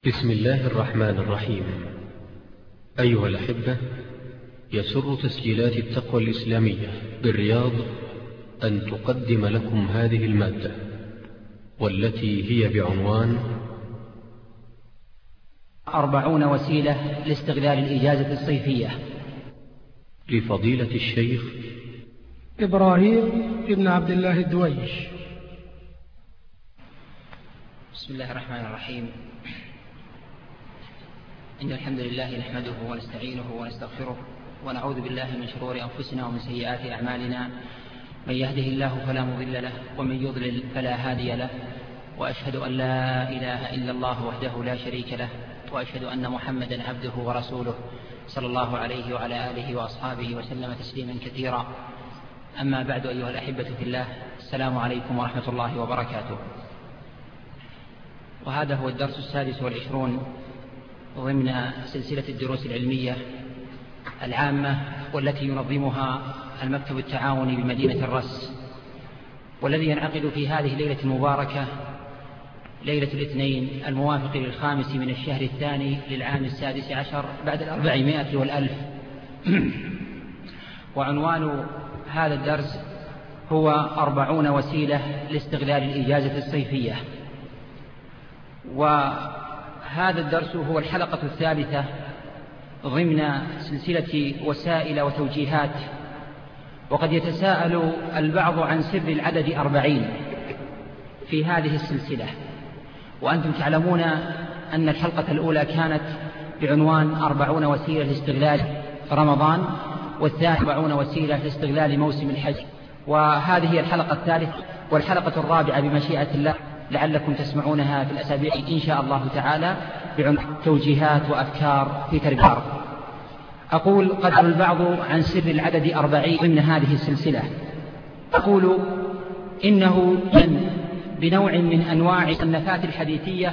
بسم الله الرحمن الرحيم. أيها الأحبة، يسر تسجيلات التقوى الإسلامية بالرياض أن تقدم لكم هذه المادة، والتي هي بعنوان 40 وسيلة لاستغلال الإجازة الصيفية، لفضيلة الشيخ إبراهيم ابن عبد الله الدويش. بسم الله الرحمن الرحيم. إن الحمد لله نحمده ونستعينه ونستغفره ونعوذ بالله من شرور أنفسنا ومن سيئات أعمالنا. من يهده الله فلا مضل له ومن يضلل فلا هادي له، وأشهد أن لا إله إلا الله وحده لا شريك له، وأشهد أن محمدا عبده ورسوله صلى الله عليه وعلى آله وأصحابه وسلم تسليما كثيرا. أما بعد، أيها الأحبة في الله، السلام عليكم ورحمة الله وبركاته. وهذا هو الدرس 26 ضمن سلسلة الدروس العلمية العامة، والتي ينظمها المكتب التعاوني بمدينة الرس، والذي ينعقد في هذه الليلة المباركة، ليلة الاثنين الموافق 5 من الشهر الثاني للعام 16 بعد 400 والألف. وعنوان هذا الدرس هو 40 وسيلة لاستغلال الإجازة الصيفية. وهذا الدرس هو الحلقة الثالثة ضمن سلسلة وسائل وتوجيهات. وقد يتساءل البعض عن سر العدد 40 في هذه السلسلة، وأنتم تعلمون أن الحلقة الأولى كانت بعنوان 40 وسيلة لاستغلال رمضان، والثانية 40 وسيلة لاستغلال موسم الحج، وهذه هي الحلقة الثالثة والحلقة الرابعة بمشيئة الله، لعلكم تسمعونها في الأسابيع إن شاء الله تعالى، بعنوان توجيهات وأفكار في تربية. أقول قد يسأل البعض عن سر العدد 40 ضمن هذه السلسلة. أقول إنه بنوع من أنواع الصنفات الحديثية،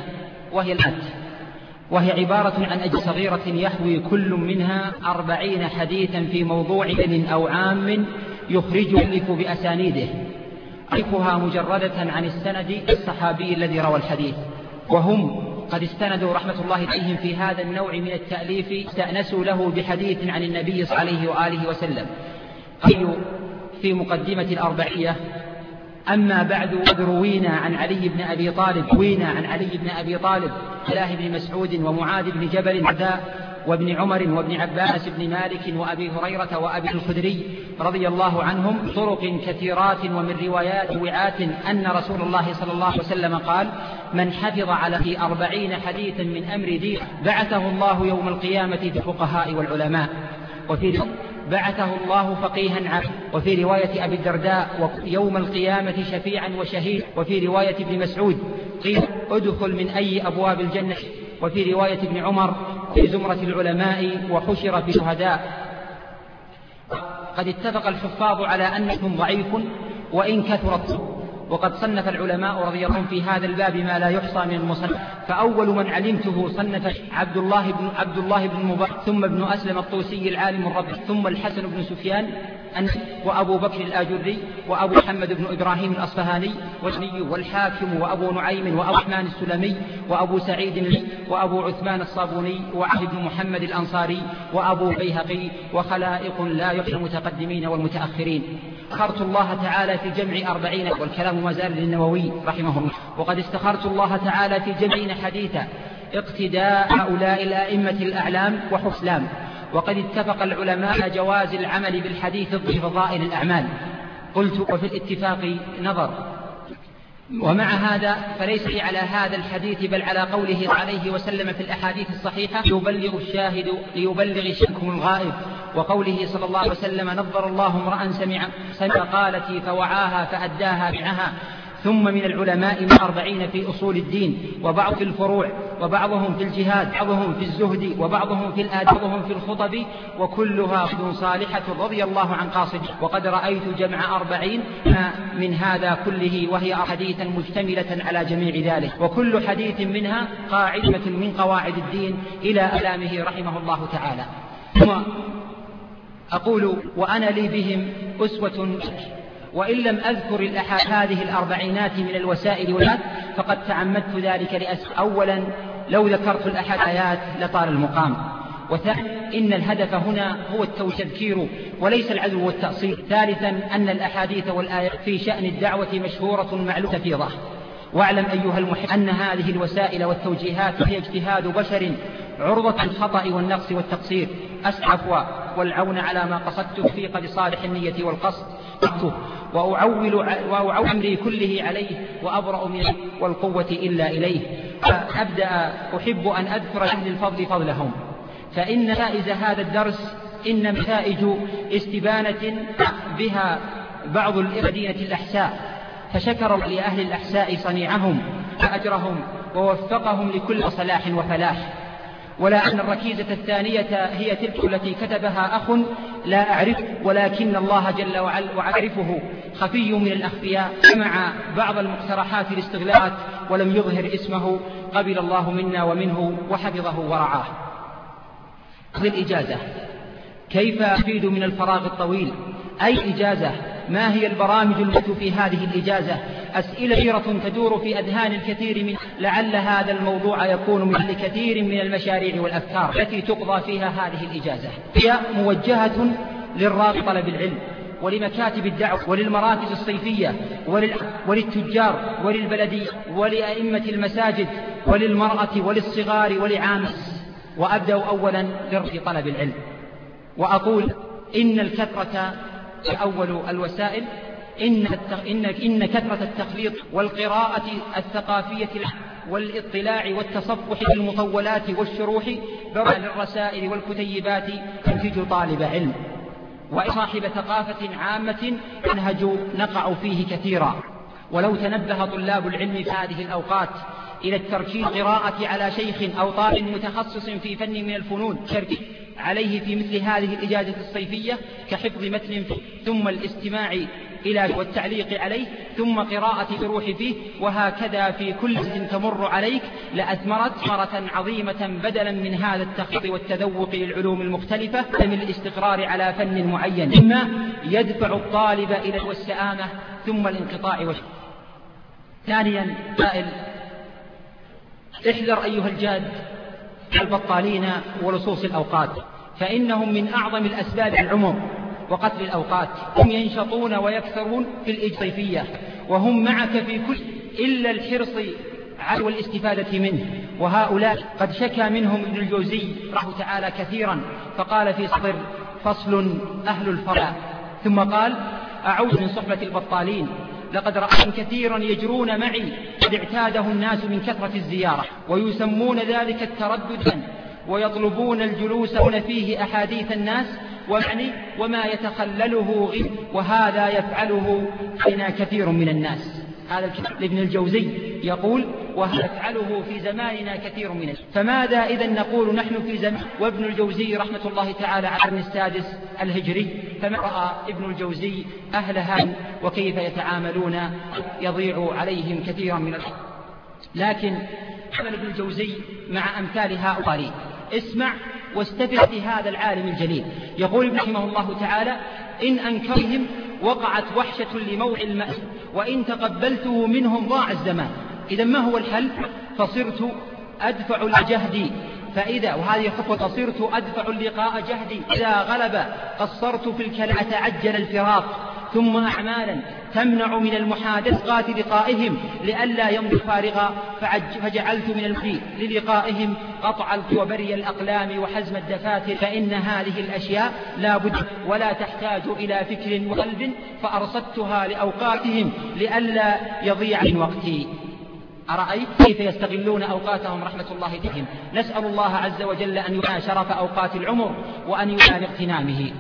وهي عبارة عن أجزاء صغيرة يحوي كل منها 40 حديثا في موضوع أو عام يخرج بأسانيده، يعرفها مجردة عن السند الصحابي الذي روى الحديث. وهم قد استندوا رحمة الله عليهم في هذا النوع من التأليف، استأنسوا له بحديث عن النبي صلى الله عليه وآله وسلم. قالوا في مقدمة الأربعية: أما بعد، قد روينا عن علي بن أبي طالب، الله بن مسعود ومعاذ بن جبل وابن عمر وابن عباس بن مالك وأبي هريرة وأبي الخدري رضي الله عنهم طرق كثيرات ومن روايات وعات أن رسول الله صلى الله عليه وسلم قال: من حفظ على 40 حديثا من أمر دين بعثه الله يوم القيامة في الفقهاء والعلماء، وفي بعثه الله فقيها عام. وفي رواية أبي الدرداء: يوم القيامة شفيعا وشهيد. وفي رواية ابن مسعود: قيل ادخل من أي أبواب الجنة. وفي رواية ابن عمر: في زمرة العلماء وحشر في الشهداء. قد اتفق الحفاظ على أنه ضعيف وإن كثرت، وقد صنف العلماء رضي الله عنهم في هذا الباب ما لا يحصى من المصنف. فأول من علمته صنف عبد الله بن مبارك، ثم ابن أسلم الطوسي العالم الربيع، ثم الحسن بن سفيان، وأبو بكر الآجري، وأبو محمد بن إبراهيم الأصفهاني، والحاكم، وأبو نعيم، وأبو رحمن السلمي، وأبو سعيد، وأبو عثمان الصابوني، وعبد بن محمد الأنصاري، وأبو بيهقي، وخلائق لا يحصى المتقدمين والمتأخرين. استخرت الله تعالى في جمع 40، والكلام ما زال للنووي رحمه الله. وقد استخرت الله تعالى في جمع حديثا اقتداء هؤلاء الأئمة الأعلام وحسلام. وقد اتفق العلماء على جواز العمل بالحديث في فضائل الأعمال. قلت: وفي الاتفاق نظر. ومع هذا فليس على هذا الحديث، بل على قوله عليه وسلم في الأحاديث الصحيحة: ليبلغ الشاهد شاهدكم الغائب. وقوله صلى الله عليه وسلم: نظر الله امرأ سمع قالتي فوعاها فأداها معها. ثم من العلماء 40 في أصول الدين، وبعض في الفروع، وبعضهم في الجهاد، بعضهم في الزهد، وبعضهم في الآداب، وبعضهم في الخطب، وكلها صالحة رضي الله عن قاصد. وقد رأيت جمع 40 من هذا كله، وهي حديثا مشتملة على جميع ذلك، وكل حديث منها قاعدة من قواعد الدين إلى ألامه رحمه الله تعالى. ثم أقول: وأنا لي بهم أسوة، وإن لم أذكر هذه 40 من الوسائل فقد تعمدت ذلك أولا لو ذكرت الآيات لطال المقام. وثانيا إن الهدف هنا هو التذكير وليس العدو والتأصيل. ثالثا أن الأحاديث والآيات في شأن الدعوة مشهورة معلومة تفيضة. واعلم أيها المحب أن هذه الوسائل والتوجيهات هي اجتهاد بشر عرضة الخطأ والنقص والتقصير. أسأل العفو والعون على ما قصدت في قد صالح النية والقصد، وأعول أمري كله عليه، وأبرأ من والقوة إلا إليه. فأبدأ أحب أن أذكر أهل الفضل فضلهم، فإن نتائج هذا الدرس إن نتائج استبانة بها بعض المدينة الأحساء، فشكر لأهل الأحساء صنيعهم وأجرهم ووفقهم لكل صلاح وفلاح. ولا أن الركيزة الثانية هي تلك التي كتبها أخ لا أعرف، ولكن الله جل وعلا وعرفه خفي من الأخفياء، جمع بعض المقترحات الاستغلالات ولم يظهر اسمه، قبل الله منا ومنه وحفظه ورعاه. الإجازة كيف أفيد من الفراغ الطويل؟ أي إجازة؟ ما هي البرامج التي في هذه الإجازة؟ أسئلة كثيرة تدور في أذهان الكثير من لعل هذا الموضوع يكون من لكثير من المشاريع والأفكار التي تقضى فيها هذه الإجازة. هي موجهة للراغب طلب العلم، ولمكاتب الدعوة، وللمراكز الصيفية، وللتجار، وللبلدية، ولأئمة المساجد، وللمرأة، وللصغار، ولعامة. وأبدأ أولا لطلب العلم، وأقول إن الكثرة أول الوسائل، إن كثرة التخليط والقراءة الثقافية والاطلاع والتصفح بالمطولات والشروح للرسائل والكتيبات تنتج طالب علم وصاحب ثقافة عامة منهج نقع فيه كثيرا. ولو تنبه طلاب العلم في هذه الأوقات إلى التركيز قراءة على شيخ أو طالب متخصص في فن من الفنون عليه في مثل هذه الإجازة الصيفية كحفظ متن ثم الاستماع إلى والتعليق عليه ثم قراءة شروح فيه، وهكذا في كل تمر عليك لأثمرت ثمرة عظيمة بدلا من هذا التخطيط والتذوق للعلوم المختلفة من الاستقرار على فن معين، مما يدفع الطالب إلى والسآمة ثم الانقطاع ثانيا سائل: احذر أيها الجاد البطالين ولصوص الأوقات، فإنهم من أعظم الأسباب العمر وقتل الأوقات. هم ينشطون ويكثرون في الصيفية، وهم معك في كل إلا الحرص على والاستفادة منه. وهؤلاء قد شكى منهم ابن الجوزي رحمه تعالى كثيرا، فقال في صدر فصل: أهل الفراغ. ثم قال: أعوذ من صحبة البطالين، لقد رأيت كثيرا يجرون معي قد اعتاده الناس من كثرة الزيارة، ويسمون ذلك التردد، ويطلبون الجلوس فيه أحاديث الناس وما يتخلله غير، وهذا يفعله فينا كثير من الناس. هذا الكتاب لابن الجوزي يقول: وهذا يفعله في زماننا كثير من الناس. فماذا إذا نقول نحن في زمان وابن الجوزي رحمة الله تعالى على القرن السادس الهجري؟ فما رأى ابن الجوزي أهل هذا وكيف يتعاملون، يضيع عليهم كثيرا من الحق. لكن عمل ابن الجوزي مع أمثال هؤلاء. اسمع واستفد هذا العالم الجليل. يقول ابن رحمه الله تعالى: إن أنكرهم وقعت وحشة لموعى الماء، وإن تقبلته منهم ضاع الزمان. إذا ما هو الحل؟ فصرت أدفع الجهد، فإذا وهذه خطوة: صرت أدفع اللقاء جهدي، إذا غلب قصرت في الكلام أتعجل الفراق، ثم أعمالا تمنع من المحادثات لقائهم لئلا يمضي فارغا، فجعلت من المحي للقائهم قطع وبري الأقلام وحزم الدفاتر، فإن هذه الأشياء لا بد ولا تحتاج إلى فكر وقلب، فأرصدتها لأوقاتهم لئلا يضيع من وقتي. أرأيت كيف يستغلون أوقاتهم رحمة الله بهم؟ نسأل الله عز وجل أن يعطينا شرف أوقات العمر وأن يعين اغتنامه.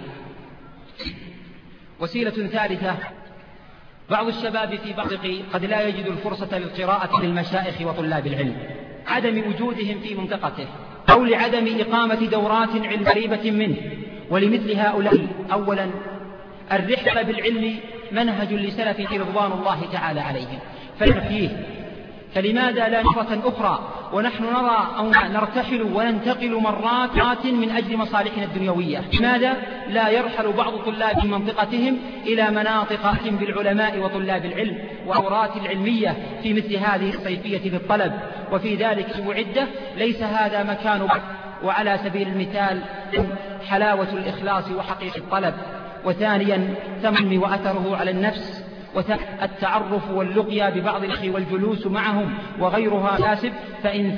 وسيلة ثالثة: بعض الشباب في بعض قد لا يجد الفرصة للقراءة للمشايخ وطلاب العلم، عدم وجودهم في منطقته، أو لعدم إقامة دورات علم قريبة منه. ولمثل هؤلاء: أولا، الرحلة بالعلم منهج لسلف رضوان الله تعالى عليهم فيه، فلماذا لا نفرة أخرى ونحن نرى أو نرتحل وننتقل مرات من أجل مصالحنا الدنيوية. لماذا لا يرحل بعض طلاب منطقتهم إلى مناطق بالعلماء وطلاب العلم والدورات العلمية في مثل هذه الصيفية للطلب؟ وفي ذلك معدة ليس هذا مكان. وعلى سبيل المثال حلاوة الإخلاص وحقيقة الطلب، وثانيا ثمن وأثره على النفس، التعرف واللقيا ببعض الأخوة والجلوس معهم وغيرها كاسب. فإن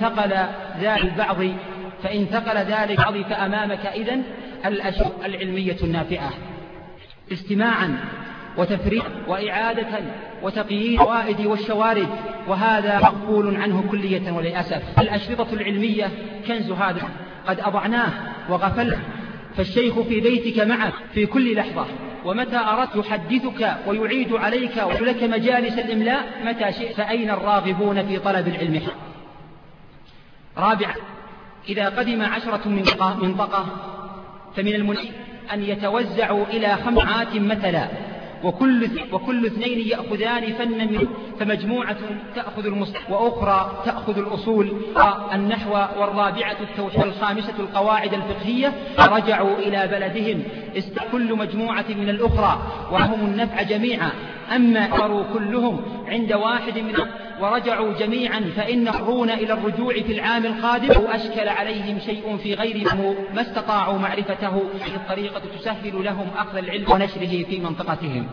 ثقل ذلك فأمامك إذن الأشياء العلمية النافعة استماعا وتفريغا وإعادة وتقييد الفوائد والشوارد، وهذا مقبول عنه كلية. وللأسف الأشرطة العلمية كنز هذا قد أضعناه وغفلنا، فالشيخ في بيتك معك في كل لحظة، ومتى أردت يحدثك ويعيد عليك ولك مجالس الإملاء متى شئت. فأين الراغبون في طلب العلم؟ رابعا، إذا قدم 10 من منطقة فمن المناسب أن يتوزعوا إلى 5 مثلا، وكل 2 يأخذان فنا منه، فمجموعة تأخذ المصطلح وأخرى تأخذ الأصول والنحو، والرابعة التوحيد، والخامسة القواعد الفقهية. رجعوا إلى بلدهم كل مجموعة من الأخرى وهم النفع جميعا. أما أمروا كلهم عند واحد منهم ورجعوا جميعا فإن يضطرون إلى الرجوع في العام القادم، أو أشكل عليهم شيء في غير ما استطاعوا معرفته. هذه الطريقة تسهل لهم أخذ العلم ونشره في منطقتهم.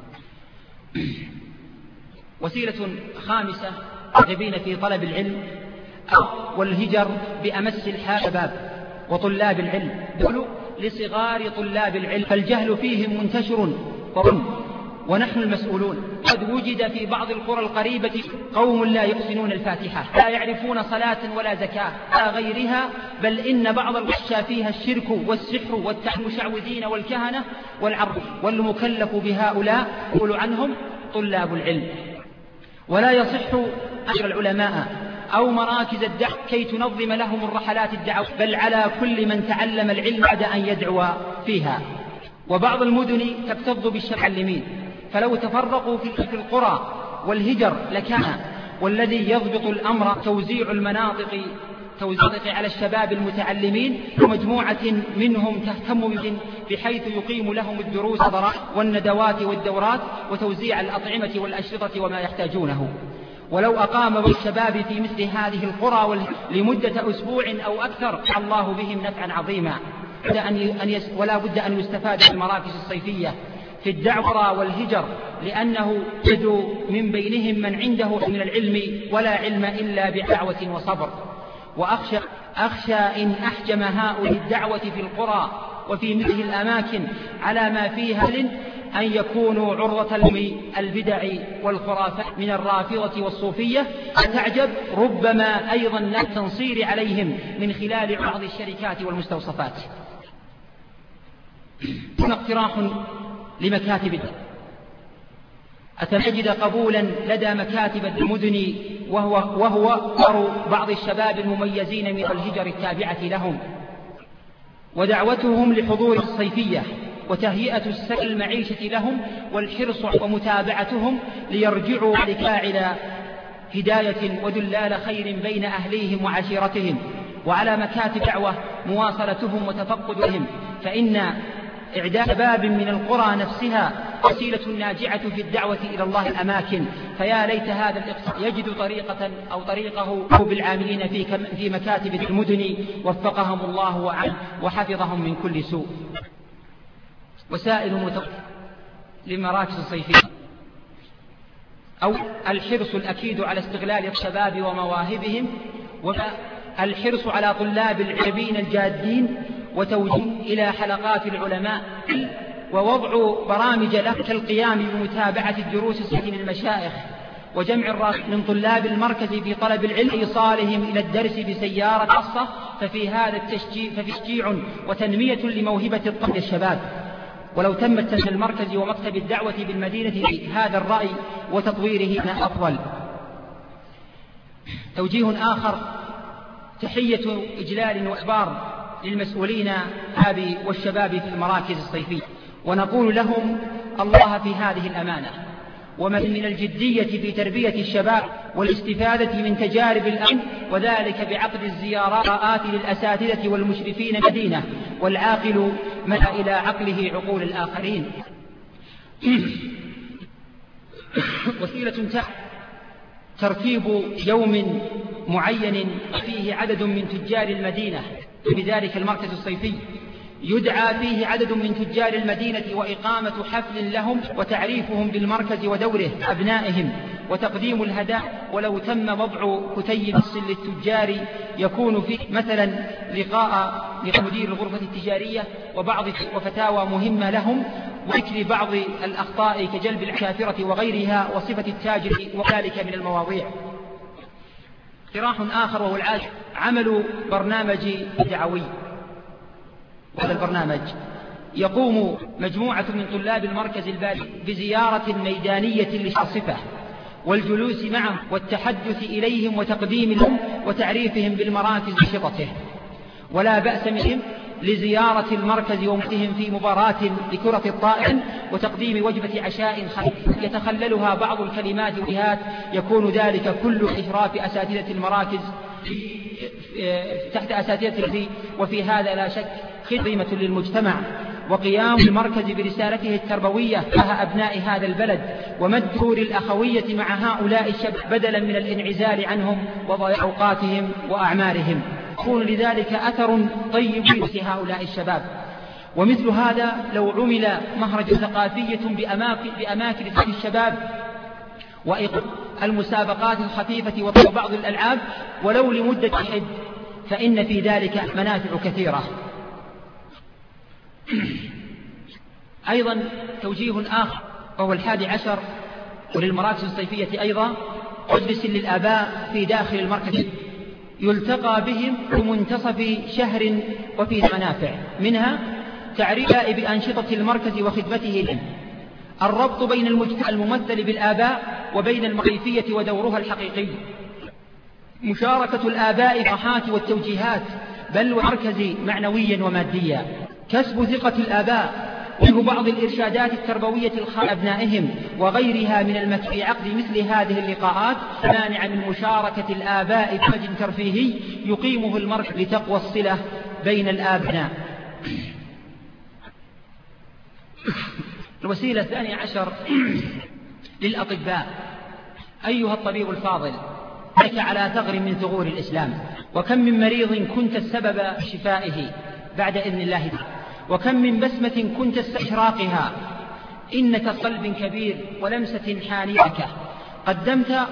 وسيلة خامسة راغبين في طلب العلم والهجر بأمس الشباب وطلاب العلم لصغار طلاب العلم، فالجهل فيهم منتشر ونحن المسؤولون. قد وجد في بعض القرى القريبة قوم لا يحسنون الفاتحة، لا يعرفون صلاة ولا زكاة ولا غيرها، بل إن بعض الغشا فيها الشرك والسحر والمشعوذين والكهنة والعرب، والمكلف بهؤلاء يقول عنهم طلاب العلم. ولا يصح أجر العلماء أو مراكز الدعوة كي تنظم لهم الرحلات الدعوة، بل على كل من تعلم العلم بعد أن يدعو فيها. وبعض المدن تكتظ بالمعلمين، فلو تفرقوا في القرى والهجر لكان. والذي يضبط الأمر توزيع المناطق على الشباب المتعلمين، ومجموعة منهم تهتم بهم بحيث يقيم لهم الدروس والندوات والدورات، وتوزيع الأطعمة والأشرطة وما يحتاجونه. ولو أقام بعض الشباب في مثل هذه القرى لمدة أسبوع أو أكثر الله بهم نفعا عظيما. ولا بد أن يستفاد في المراكز الصيفية في الدعوة والهجر، لأنه يجد من بينهم من عنده من العلم ولا علم إلا بدعوة وصبر. وأخشى إن أحجم هؤلاء الدعوة في القرى وفي مثل الأماكن على ما فيها أن يكونوا عرضة البدع والخرافات من الرافضة والصوفية. تعجب ربما أيضا التنصير عليهم من خلال بعض الشركات والمستوصفات. اقتراح لمكاتب أتجد قبولا لدى مكاتب المدن، وهو بعض الشباب المميزين من الهجر التابعة لهم، ودعوتهم لحضور الصيفية وتهيئة السكن المعيشة لهم، والحرص ومتابعتهم ليرجعوا لكاعل هداية ودلال خير بين أهليهم وعشيرتهم. وعلى مكاتب دعوة مواصلتهم وتفقدهم، فإن إعداد شباب من القرى نفسها وسيلة ناجعة في الدعوة إلى الله الأماكن. فيا ليت هذا الاقتصاد يجد طريقة أو طريقه بالعاملين في مكاتب المدن، وفقهم الله وحفظهم من كل سوء. وسائل لمراكز الصيفية، أو الحرص الأكيد على استغلال الشباب ومواهبهم، والحرص على طلاب العلمين الجادين وتوجيه إلى حلقات العلماء، ووضع برامج له كالقيام بمتابعة الدروس من المشايخ، وجمع من طلاب المركز في طلب العلم إيصالهم إلى الدرس بسيارة خاصة. ففي هذا تشجيع وتنمية لموهبة الطلاب الشباب. ولو تمت تنمية المركز ومكتب الدعوة بالمدينة هذا الرأي وتطويره أفضل. توجيه آخر تحية إجلال وإخبار للمسؤولين والشباب في المراكز الصيفية، ونقول لهم الله في هذه الأمانة، ومن الجدية في تربية الشباب والاستفادة من تجارب الأمن، وذلك بعقد الزيارات للأساتذة والمشرفين المدينة، والعاقل مدى إلى عقله عقول الآخرين. وسيلة ترتيب يوم معين فيه عدد من تجار المدينة بذلك المركز الصيفي، يدعى فيه عدد من تجار المدينة وإقامة حفل لهم وتعريفهم بالمركز ودوره أبنائهم وتقديم الهدايا. ولو تم وضع كتيب للتجار يكون فيه مثلا لقاء لمدير الغرفة التجارية وفتاوى مهمة لهم، وذكر بعض الأخطاء كجلب العشافرة وغيرها وصفة التاجر وذلك من المواضيع. اقتراح آخر وهو عمل برنامج دعوي. وهذا البرنامج يقوم مجموعة من طلاب المركز البالي بزيارة ميدانية للصفة والجلوس معهم والتحدث إليهم وتقديم لهم وتعريفهم بالمراكز وشطته. ولا بأس منهم لزيارة المركز ومعهم في مباراة لكرة الطائرة وتقديم وجبة عشاء خفيف يتخللها بعض الكلمات والجهات، يكون ذلك كل إشراف أساتذة المراكز تحت أساتذة، وفي هذا لا شك خدمة للمجتمع وقيام المركز برسالته التربوية مع أبناء هذا البلد ومد دور الأخوية مع هؤلاء الشباب بدلا من الانعزال عنهم وضياع أوقاتهم وأعمارهم، يكون لذلك أثر طيب في هؤلاء الشباب. ومثل هذا لو عمل مهرجان ثقافية بأماكن الشباب المسابقات الخفيفة وبعض الألعاب ولو لمدة حد، فإن في ذلك منافع كثيرة. أيضا توجيه آخر وهو 11 وللمراكز الصيفية أيضا مجلس للآباء في داخل المركز يلتقى بهم في منتصف شهر وفيه منافع، منها تعريف بأنشطة المركز وخدمته لهم، الربط بين المجتمع الممثل بالآباء وبين المركزية ودورها الحقيقي، مشاركة الآباء في الراحات والتوجيهات بل والمركز معنويا وماديا، كسب ثقة الآباء ومنه بعض الإرشادات التربوية لأبنائهم وغيرها من المكان في عقد مثل هذه اللقاءات مانع من مشاركة الآباء في مجال ترفيهي يقيمه المركز لتقوى الصلة بين الآبناء. الوسيلة 12 للأطباء. أيها الطبيب الفاضل، لك على ثغر من ثغور الإسلام، وكم من مريض كنت السبب شفائه بعد إذن الله تعالى، وكم من بسمة كنت استشراقها، إنك قلب كبير ولمسة حانية قدمت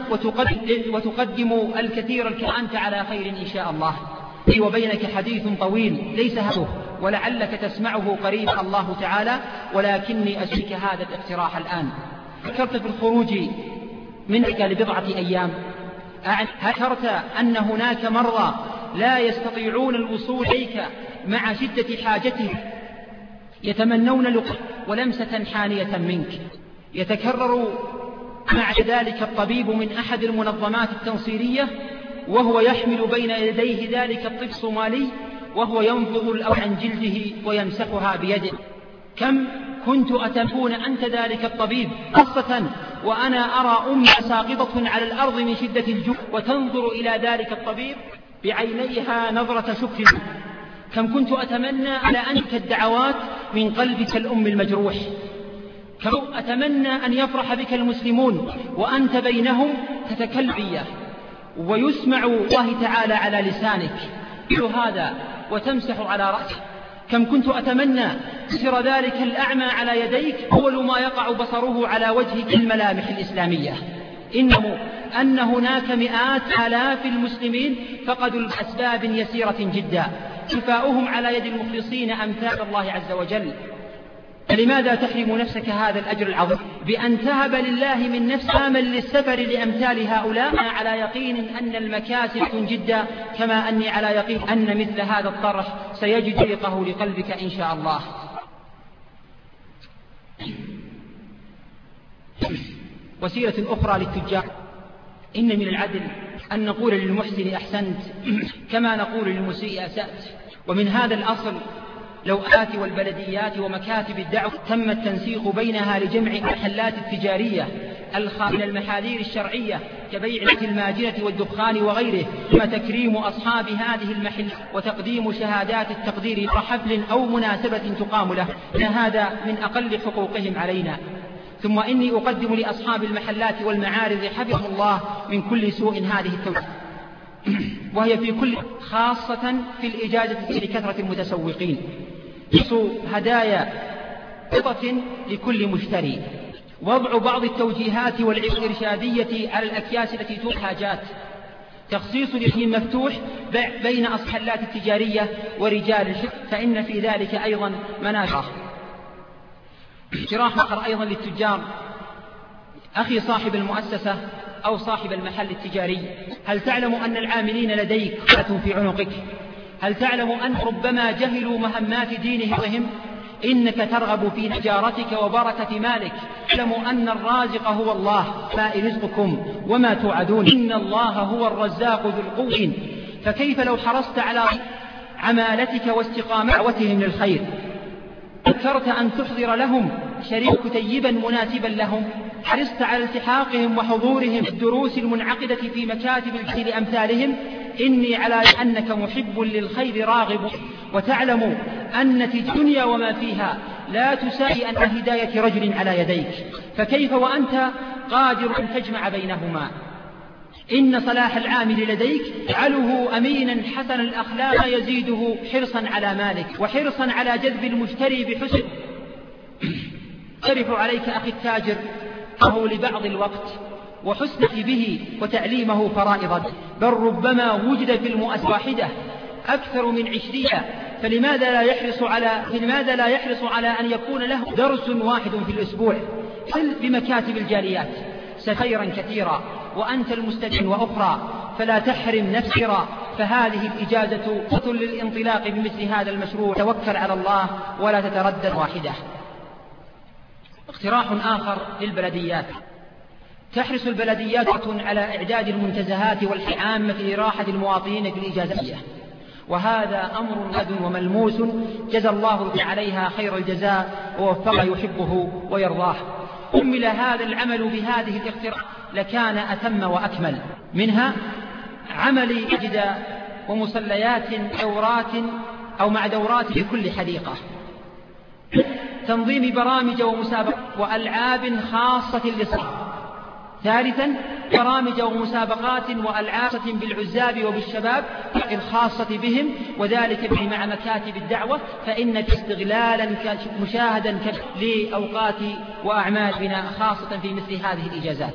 وتقدم الكثير أنت على خير إن شاء الله. لي وبينك حديث طويل ليس هذا ولعلك تسمعه قريب الله تعالى، ولكني أشرك هذا الاقتراح الآن. فكرت في الخروج منك لبضعة أيام، ذكرت أن هناك مرضى لا يستطيعون الوصول إليك مع شدة حاجتهم يتمنون لقاء ولمسة حانية منك. يتكرر مع ذلك الطبيب من أحد المنظمات التنصيرية وهو يحمل بين يديه ذلك الطفل الصومالي وهو ينفض الأرض عن جلده ويمسحها بيده. كم كنت أتمنى أنت ذلك الطبيب، خاصة وأنا أرى أمي ساقطة على الأرض من شدة الجوع وتنظر إلى ذلك الطبيب بعينيها نظرة شكر. كم كنت أتمنى على أنك الدعوات من قلبك الأم المجروح. كم أتمنى أن يفرح بك المسلمون وأنت بينهم تتكلم ويسمع الله تعالى على لسانك هذا وتمسح على رأسك. كم كنت أتمنى يسر ذلك الأعمى على يديك أول ما يقع بصره على وجهك الملامح الإسلامية. إنه أن هناك مئات آلاف المسلمين فقدوا الأسباب يسيرة جدا شفاؤهم على يد المخلصين أمثال الله عز وجل. لماذا تحرم نفسك هذا الأجر العظيم بأن تهب لله من نفس آمل للسفر لأمثال هؤلاء؟ أنا على يقين أن المكاسب جدا، كما أني على يقين أن مثل هذا الطرح سيجد طريقه لقلبك إن شاء الله. وسيلة أخرى للتجار. إن من العدل أن نقول للمحسن أحسنت كما نقول للمسيء أسأت. ومن هذا الأصل لو آت والبلديات ومكاتب الدعوة تم التنسيق بينها لجمع المحلات التجارية من المحاذير الشرعية كبيع الماجنة والدخان وغيره، ثم تكريم أصحاب هذه المحل وتقديم شهادات التقدير حفل أو مناسبة تقام له، إن هذا من أقل حقوقهم علينا. ثم إني أقدم لأصحاب المحلات والمعارض حفظهم الله من كل سوء هذه التوجيه، وهي في كل، خاصة في الإجازة لكثرة المتسوقين، هدايا قطة لكل مشتري، وضع بعض التوجيهات والإرشادية على الأكياس التي توقع حاجات، تخصيص اليمين مفتوح بين أصحالات التجارية ورجال الشرك، فإن في ذلك أيضا منافع. اقتراح آخر أيضا للتجار: أخي صاحب المؤسسة أو صاحب المحل التجاري، هل تعلم أن العاملين لديك في عنقك؟ هل تعلم أن ربما جهلوا مهمات دينهم؟ إنك ترغب في تجارتك وبركة مالك، تعلم أن الرازق هو الله، ما رزقكم وما توعدون، إن الله هو الرزاق ذو القوة، فكيف لو حرصت على عمالتك واستقامة دعوتهم للخير؟ فكرت أن تحضر لهم شريك كتيبا مناسبا لهم؟ حرصت على التحاقهم وحضورهم الدروس المنعقدة في مكاتب الجهل لأمثالهم؟ إني على أنك محب للخير راغب، وتعلم أن الدنيا وما فيها لا تساوي أن هداية رجل على يديك، فكيف وأنت قادر أن تجمع بينهما؟ إن صلاح العامل لديك يجعله أمينا حسن الأخلاق، يزيده حرصا على مالك وحرصا على جذب المشتري بحسن. أعرف عليك أخي التاجر فهو لبعض الوقت وحسنك به وتعليمه فرائضا، بل ربما وجد في المؤسسة واحدة أكثر من 20، فلماذا لا يحرص على أن يكون له درس واحد في الأسبوع؟ صل بمكاتب الجاليات خيرا كثيرا، وأنت المستدين وأخرى، فلا تحرم نفسك، فهذه الإجازة خطوة للانطلاق بمثل هذا المشروع. توكل على الله ولا تتردد واحدة. اقتراح آخر للبلديات: تحرص البلديات على إعداد المنتزهات والعامة لراحة المواطنين في الإجازة، وهذا أمر غد وملموس جزى الله عليها خير الجزاء ووفق يحبه ويرضاه. أمل هذا العمل بهذه الاقتراح لكان أتم وأكمل. منها عمل أجد ومصليات دورات أو مع دورات في كل حديقة، تنظيم برامج ومسابقات وألعاب خاصة للصغار. ثالثا برامج ومسابقات وألعاب بالعزاب وبالشباب الخاصة بهم، وذلك مع مكاتب الدعوة، فإن استغلالا مشاهدا لأوقات وأعمال بنا خاصة في مثل هذه الإجازات.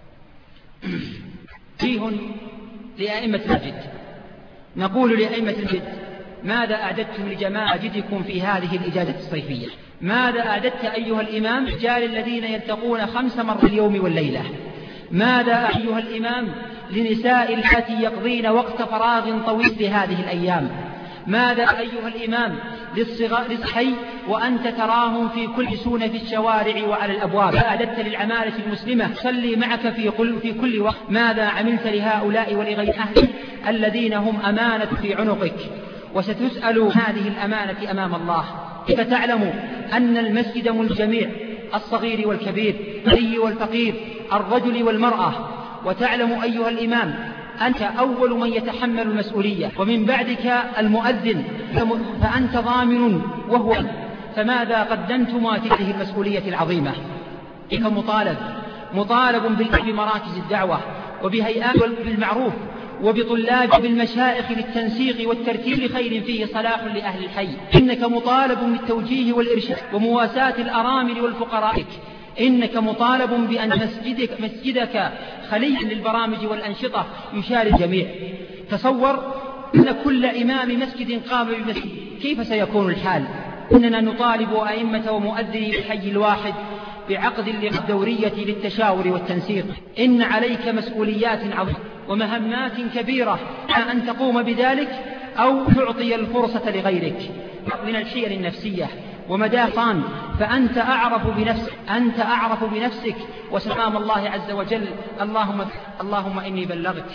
فيه لأئمة المسجد: نقول لأئمة المسجد: ماذا أعددتم لجماعتكم في هذه الإجازة الصيفية؟ ماذا أعددت أيها الإمام للرجال الذين يلتقون 5 مرات في اليوم والليلة؟ ماذا أيها الإمام لنساء التي يقضين وقت فراغ طويل في هذه الأيام؟ ماذا أيها الإمام للصحي وأنت تراهم في كل سنة في الشوارع وعلى الأبواب؟ أعددت للعمالة المسلمة صلي معك في كل وقت؟ ماذا عملت لهؤلاء ولغير أهل الذين هم أمانة في عنقك، وستسأل هذه الأمانة أمام الله؟ فتعلم أن المسجد من الجميع، الصغير والكبير، الغني والفقير، الرجل والمرأة، وتعلم أيها الإمام أنت أول من يتحمل المسؤولية، ومن بعدك المؤذن، فأنت ضامن وهو، فماذا قدمتما هذه المسؤولية العظيمة؟ إنك مطالب بمراكز الدعوة وبهيئات بالمعروف وبطلاب بالمشائخ للتنسيق والترتيب لخير فيه صلاح لأهل الحي. إنك مطالب بالتوجيه والإرشاد ومواساة الأرامل والفقراء. إنك مطالب بأن مسجدك خليا للبرامج والأنشطة يشارك الجميع. تصور أن كل إمام مسجد قام بمسجد، كيف سيكون الحال؟ إننا نطالب أئمة ومؤذني الحي الواحد بعقد الدورية للتشاور والتنسيق. إن عليك مسؤوليات عظيمة ومهمات كبيرة، أن تقوم بذلك أو تعطي الفرصة لغيرك من الحيل النفسية ومدافعان، فأنت أعرف بنفسك وسلام الله عز وجل. اللهم إني بلغت.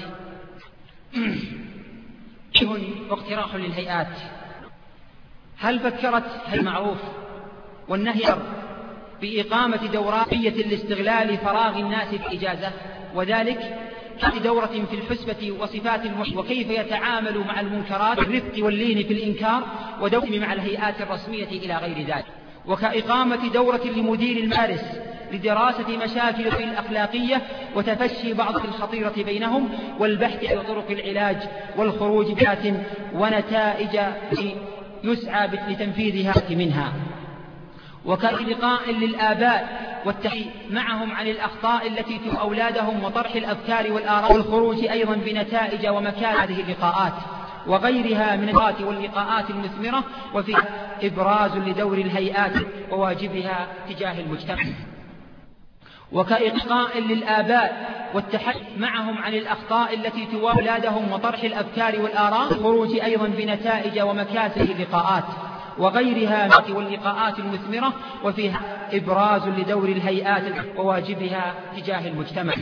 واقتراح للهيئات: هل فكرت المعروف والنهي بإقامة دورات لاستغلال فراغ الناس في الإجازة، وذلك كدورة في الحسبة وصفات وكيف يتعامل مع المنكرات بالرفق واللين في الإنكار، ودورة مع الهيئات الرسمية إلى غير ذلك، وكإقامة دورة لمدير المدارس لدراسة مشاكل الأخلاقية وتفشي بعض الخطيرة بينهم، والبحث عن طرق العلاج والخروج بذات ونتائج يسعى لتنفيذها منها، وكإلقاء للآباء والتحقيق معهم عن الأخطاء التي في أولادهم وطرح الأفكار والآراء، والخروج أيضا بنتائج ومكان هذه اللقاءات وغيرها من اللقاءات واللقاءات المثمرة، وفي إبراز لدور الهيئات وواجبها تجاه المجتمع، وكإلقاء للآباء والتحقيق معهم عن الأخطاء التي تواجه أولادهم وطرح الأفكار والآراء، والخروج أيضا بنتائج ومكاسب اللقاءات وغيرها من واللقاءات المثمرة، وفيها إبراز لدور الهيئات وواجبها تجاه المجتمع.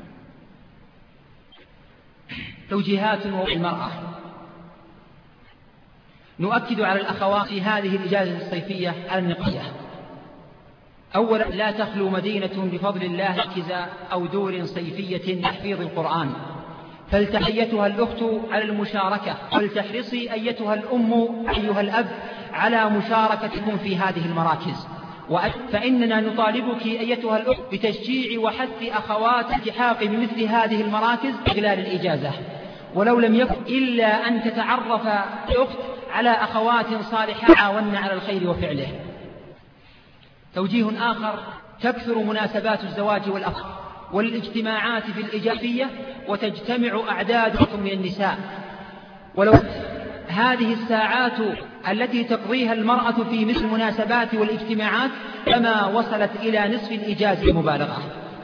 توجيهات المرأة. نؤكد على الأخوات في هذه الإجازة الصيفية على النقية. أولا، لا تخلو مدينة بفضل الله مركز أو دور صيفية لتحفيظ القرآن، فلتحيتها الأخت على المشاركة، ولتحرصي أيتها الأم أيها الأب على مشاركتكم في هذه المراكز، فإننا نطالبك أيتها الأخت بتشجيع وحث أخوات الالتحاق بمثل هذه المراكز خلال الإجازة، ولو لم يكن إلا أن تتعرف الأخت على أخوات صالحات عاونن على الخير وفعله. توجيه آخر، تكثر مناسبات الزواج والأفراح والاجتماعات في الإجازة، وتجتمع أعداد من النساء، ولو هذه الساعات التي تقضيها المرأة في مثل المناسبات والاجتماعات كما وصلت إلى نصف الإجازة المبالغة،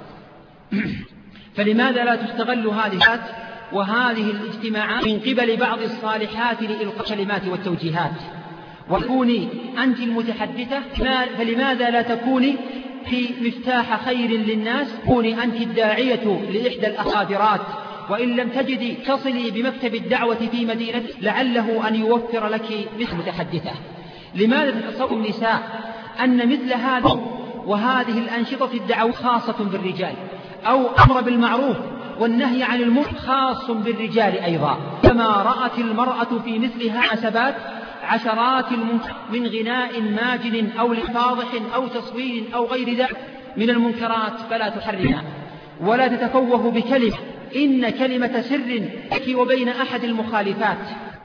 فلماذا لا تستغل هذه وهذه الاجتماعات من قبل بعض الصالحات لإلقاء الكلمات والتوجيهات، وكوني أنت المتحدثة، فلماذا لا تكوني في مفتاح خير للناس، كوني أنت الداعية لإحدى الأخابرات، وإن لم تجدي تصلي بمكتب الدعوة في مدينة لعله أن يوفر لك مثل متحدثة. لماذا تتصور النساء أن مثل هذا وهذه الأنشطة الدعوة خاصة بالرجال، أو أمر بالمعروف والنهي عن المنكر خاص بالرجال أيضا، كما رأت المرأة في مثل هذه المناسبات عشرات المنكر من غناء ماجن أو لفاضح أو تصوير أو غير ذلك من المنكرات، فلا تحرمها ولا تتفوه بكلمة، إن كلمة سر لك وبين أحد المخالفات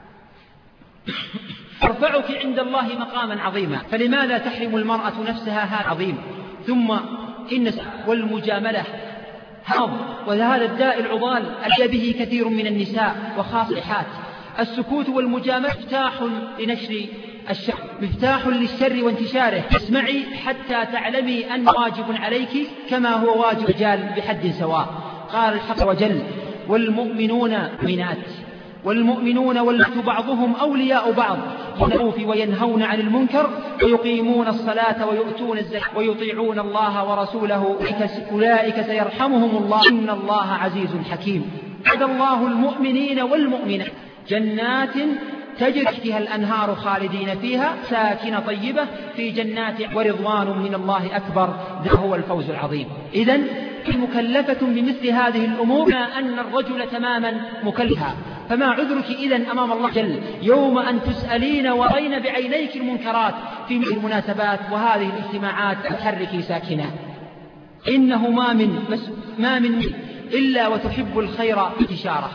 ترفعك عند الله مقاما عظيما، فلماذا تحرم المرأة نفسها هذا العظيم؟ ثم إن والمجاملة وهذا الداء العضال أتى به كثير من النساء وخاصة السكوت والمجاملة مفتاح لنشر الشر، مفتاح للشر وانتشاره. اسمعي حتى تعلمي أن واجب عليك كما هو واجب الرجال بحد سواء. قال الحق وجل: والمؤمنون مؤمنات والمؤمنون والمؤمنات بعضهم أولياء بعض بالمعروف وينهون عن المنكر ويقيمون الصلاة ويؤتون الزكاة ويطيعون الله ورسوله أولئك سيرحمهم الله إن الله عزيز حكيم. وعد الله المؤمنين والمؤمنات جنات تجري تحتها الأنهار خالدين فيها ساكن طيبة في جنات ورضوان من الله أكبر، ذا هو الفوز العظيم. إذن مكلفة بمثل هذه الأمور أن الرجل تماما مكلفها، فما عذرك إذن أمام الله جل يوم أن تسألين ورين بعينيك المنكرات في المناسبات وهذه الاجتماعات تحركي ساكنة. إنه ما من إلا وتحب الخير انتشاره،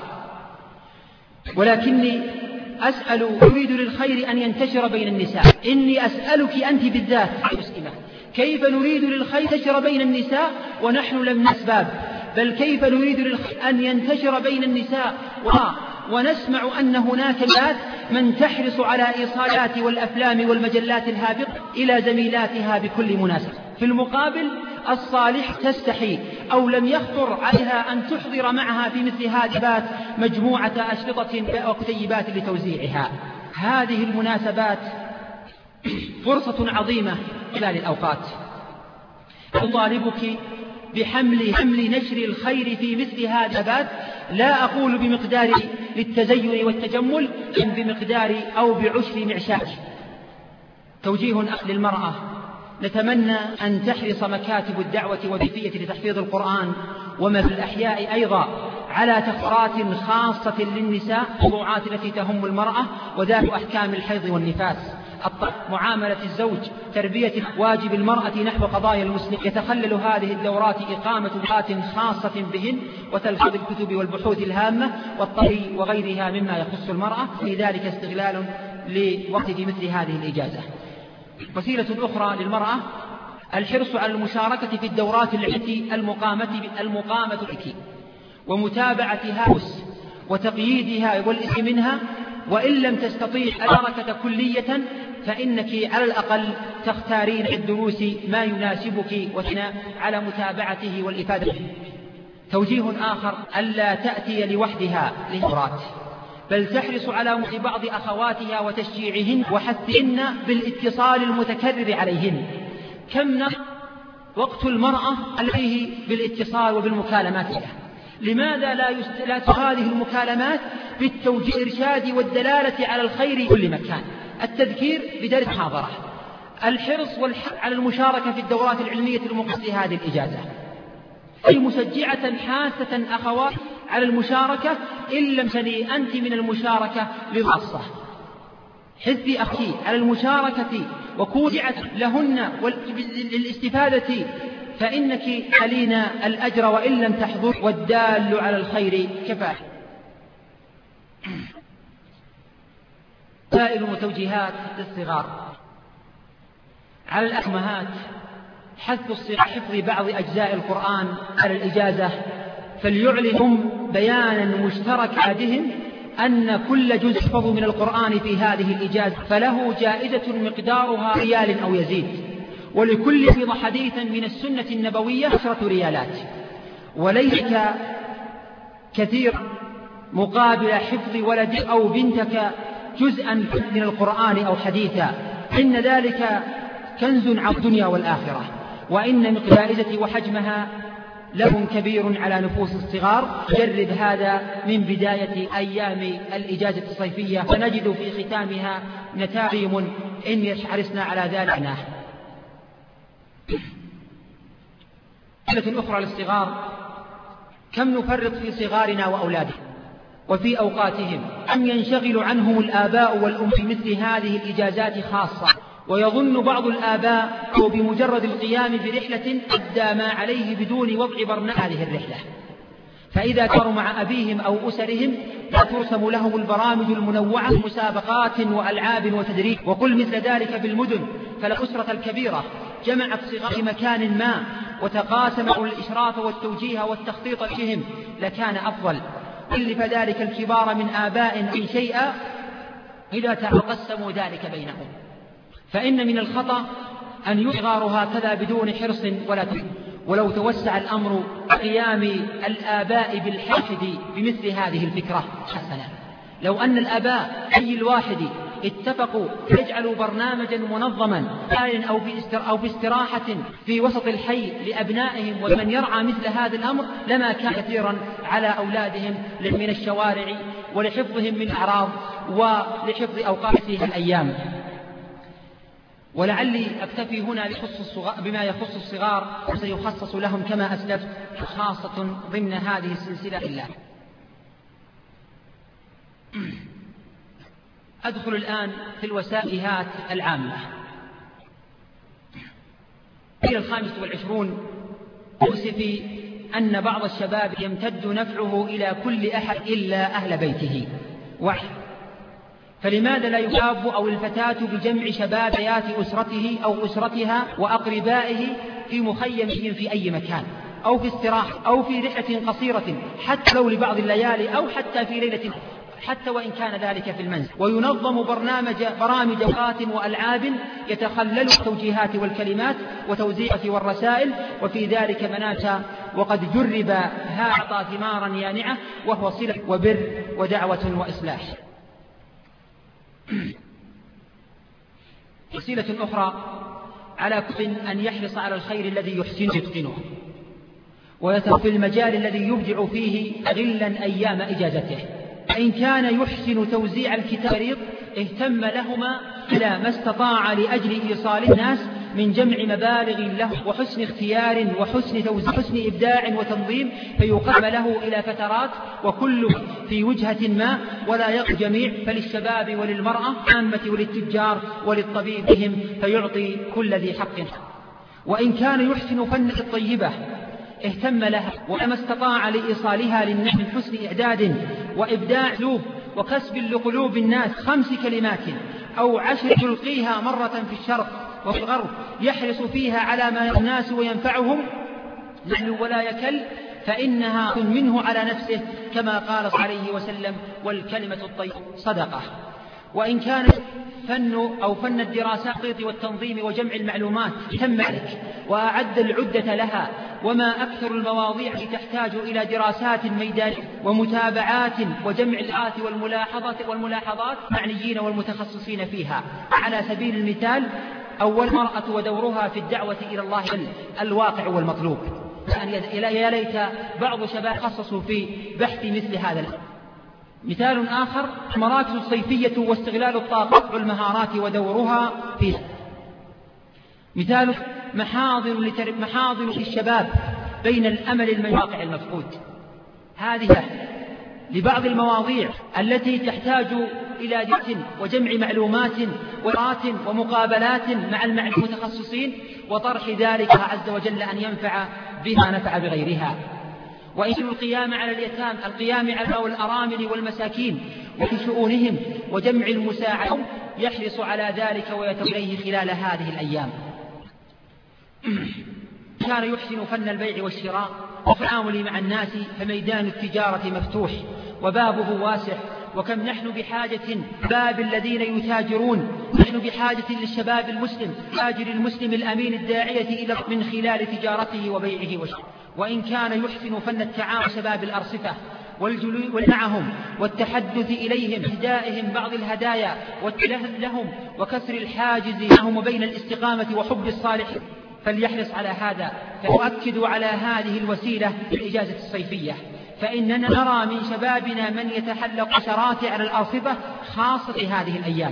ولكني أريد للخير أن ينتشر بين النساء. إني أسألك أنت بالذات مسلمة، كيف نريد للخير ينتشر بين النساء ونحن لم نسباب؟ بل كيف نريد للخير أن ينتشر بين النساء ونسمع أن هناك من تحرص على إيصالات والأفلام والمجلات الهابطة إلى زميلاتها بكل مناسبة، في المقابل الصالح تستحي أو لم يخطر عليها أن تحضر معها في مثل هذه مجموعة أشرطة وكتيبات لتوزيعها. هذه المناسبات فرصة عظيمة خلال الأوقات. أطالبك بحمل نشر الخير في مثل هذه، لا أقول بمقدار للتزين والتجمل، إن بمقدار أو بعشر معشار. توجيه للمرأة نتمنى أن تحرص مكاتب الدعوة والكيفية لتحفيظ القرآن وما في الأحياء أيضا على تخرات خاصة للنساء، موضوعات التي تهم المرأة وذات أحكام الحيض والنفاس، معاملة الزوج، تربية واجب المرأة نحو قضايا المسلم. يتخلل هذه الدورات إقامة دورات خاصة بهن وتلخيص الكتب والبحوث الهامة والطهي وغيرها مما يخص المرأة، في ذلك استغلال لوقت في مثل هذه الإجازة. وسيلة أخرى للمرأة الحرص على المشاركة في الدورات التي المقامة لك ومتابعتها وتقييدها والإسم منها، وإن لم تستطيع المشاركة كلية فإنك على الأقل تختارين الدروس ما يناسبك وتنا على متابعته والإفادة. توجيه آخر ألا تأتي لوحدها للدورات، بل تحرص على بعض أخواتها وتشجيعهن وحثهن بالاتصال المتكرر عليهن. كم وقت المرأة عليه بالاتصال وبالمكالمات لها؟ لماذا لا هذه المكالمات بالتوجيه الإرشاد والدلالة على الخير كل مكان؟ التذكير بدرس محاضرة، الحرص والحث على المشاركة في الدورات العلمية المخصصة لهذه الإجازة، أي مشجعة حاثة أخوات على المشاركة إن لم تني أنت من المشاركة للخاصة. حثي أخي على المشاركة وكوني لهن للاستفادة، فإنك علينا الأجر وإن لم تحضر، والدال على الخير كفاح. رسائل وتوجيهات للصغار. على الأمهات حث الصغار حفظ بعض أجزاء القرآن على الإجازة، فليعلنهم بيانا مشتركا بهم أن كل جزء يحفظ من القرآن في هذه الإجازة فله جائزة مقدارها ريال أو يزيد، ولكل حفظ حديثا من السنة النبوية 10 ريالات، وليس كثير مقابل حفظ ولدك أو بنتك جزءا من القرآن أو حديثا، إن ذلك كنز على الدنيا والآخرة، وإن جائزة وحجمها لهم كبير على نفوس الصغار. جرب هذا من بداية أيام الإجازة الصيفية، فنجد في ختامها نتائج إن يحرصنا على ذلك. مسألة أخرى للصغار: كم نفرط في صغارنا وأولادهم وفي أوقاتهم، أم ينشغل عنهم الآباء والأم في مثل هذه الإجازات خاصة، ويظن بعض الآباء بمجرد القيام برحلة أدى ما عليه بدون وضع برنامج هذه الرحلة، فإذا كانوا مع أبيهم أو أسرهم لا ترسم لهم البرامج المنوعة مسابقات وألعاب وتدريب. وقل مثل ذلك في المدن، فالأسرة الكبيرة جمعت صغار في مكان ما وتقاسموا الإشراف والتوجيه والتخطيط لهم لكان أفضل. كلف ذلك الكبار من آباء أي شيئا إذا تقسموا ذلك بينهم، فإن من الخطأ أن يصغر هكذا بدون حرص ولا تدريب. ولو توسع الأمر قيام الآباء بالحشد بمثل هذه الفكرة حسنا، لو أن الآباء أي الواحد اتفقوا يجعلوا برنامجا منظما أو باستراحة في وسط الحي لأبنائهم ومن يرعى مثل هذا الأمر، لما كان كثيرا على أولادهم من الشوارع ولحفظهم من الأعراض ولحفظ أوقاتهم الأيام. ولعلي أكتفي هنا بما يخص الصغار، وسيخصص لهم كما أسلفت خاصة ضمن هذه السلسلة إلا. أدخل الآن في الوسائلات العامة. في 25 يوصف أن بعض الشباب يمتد نفعه إلى كل أحد إلا أهل بيته فلماذا لا يشاب أو الفتاة بجمع شباب حياة أسرته أو أسرتها وأقربائه في مخيمهم في أي مكان أو في استراحة أو في رحلة قصيرة، حتى لو لبعض الليالي أو حتى في ليلة، حتى وإن كان ذلك في المنزل، وينظم برامج أوقات وألعاب يتخلل التوجيهات والكلمات وتوزيعه والرسائل، وفي ذلك منافع، وقد جرب هذا ثمارا يانعة، وهو صلة وبر ودعوة وإصلاح. وسيلة أخرى على كل أن يحرص على الخير الذي يحسن يتقنه ويترك في المجال الذي يبدع فيه غلا أيام إجازته. إن كان يحسن توزيع الكتاب اهتم لهما إلى ما استطاع لأجل إيصال الناس من جمع مبالغ له وحسن اختيار وحسن توزيع وحسن إبداع وتنظيم، فيقسم له إلى فترات وكل في وجهة ما ولا يقف جميع، فللشباب وللمرأة عامة وللتجار وللطبيب بهم، فيعطي كل ذي حق. وإن كان يحسن فن الطيبة اهتم لها وما استطاع لإيصالها للناس من حسن إعداد وإبداع أسلوب وكسب لقلوب الناس 5 كلمات أو 10 يلقيها مرة في الشرق وفي الغرب يحرص فيها على ما الناس وينفعهم ولا يكل، فإنها منه على نفسه كما قال صلى الله عليه وسلم: والكلمة الطيبة صدقة. وإن كان فن الدراسات والتنظيم وجمع المعلومات تم ذلك وأعد العدة لها، وما أكثر المواضيع التي تحتاج إلى دراسات ميدانية ومتابعات وجمع الآيات والملاحظات معنيين والمتخصصين فيها. على سبيل المثال: أول المرأة ودورها في الدعوة إلى الله الواقع والمطلوب. يا ليت بعض الشباب خصصوا في بحث مثل هذا. مثال آخر: المراكز الصيفية واستغلال الطاقات والمهارات ودورها فيها. مثال: محاضر للشباب بين الأمل والواقع المفقود. هذه لبعض المواضيع التي تحتاج إلى دراسة وجمع معلومات ومقابلات مع المتخصصين وطرح ذلك عز وجل أن ينفع بها نفع بغيرها. وإن القيام على اليتام، القيام على الأرامل والمساكين وفي شؤونهم وجمع المساعدة، يحرص على ذلك ويتوجه إليه خلال هذه الأيام. كان يحسن فن البيع والشراء والتعامل مع الناس، فميدان التجارة مفتوح وبابه واسع، وكم نحن بحاجة باب الذين يتاجرون، نحن بحاجة للشباب المسلم، تاجر المسلم الأمين الداعية إلى من خلال تجارته وبيعه وشراءه. وإن كان يحسن فن التعامل شباب الأرصفة والجلوس معهم والتحدث إليهم، إهدائهم بعض الهدايا والتلهد لهم وكسر الحاجز معهم وبين الاستقامة وحب الصالح، فليحرص على هذا. فأؤكد على هذه الوسيلة بالإجازة الصيفية، فإننا نرى من شبابنا من يتحلق عشرات على الأرصفة خاصة في هذه الأيام.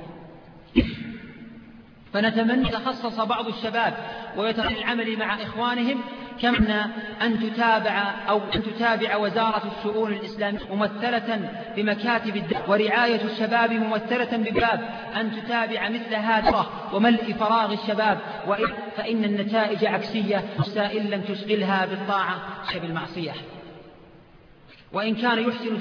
فنتمنى يتخصص بعض الشباب ويتقن العمل مع إخوانهم، كما أن تتابع وزارة الشؤون الإسلامية ممثلة بمكاتب الدعوة ورعاية الشباب ممثلة بباب أن تتابع مثل هذا وملء فراغ الشباب، فإن النتائج عكسية إن لم تشغلها بالطاعة بالمعصية. وإن كان يحسن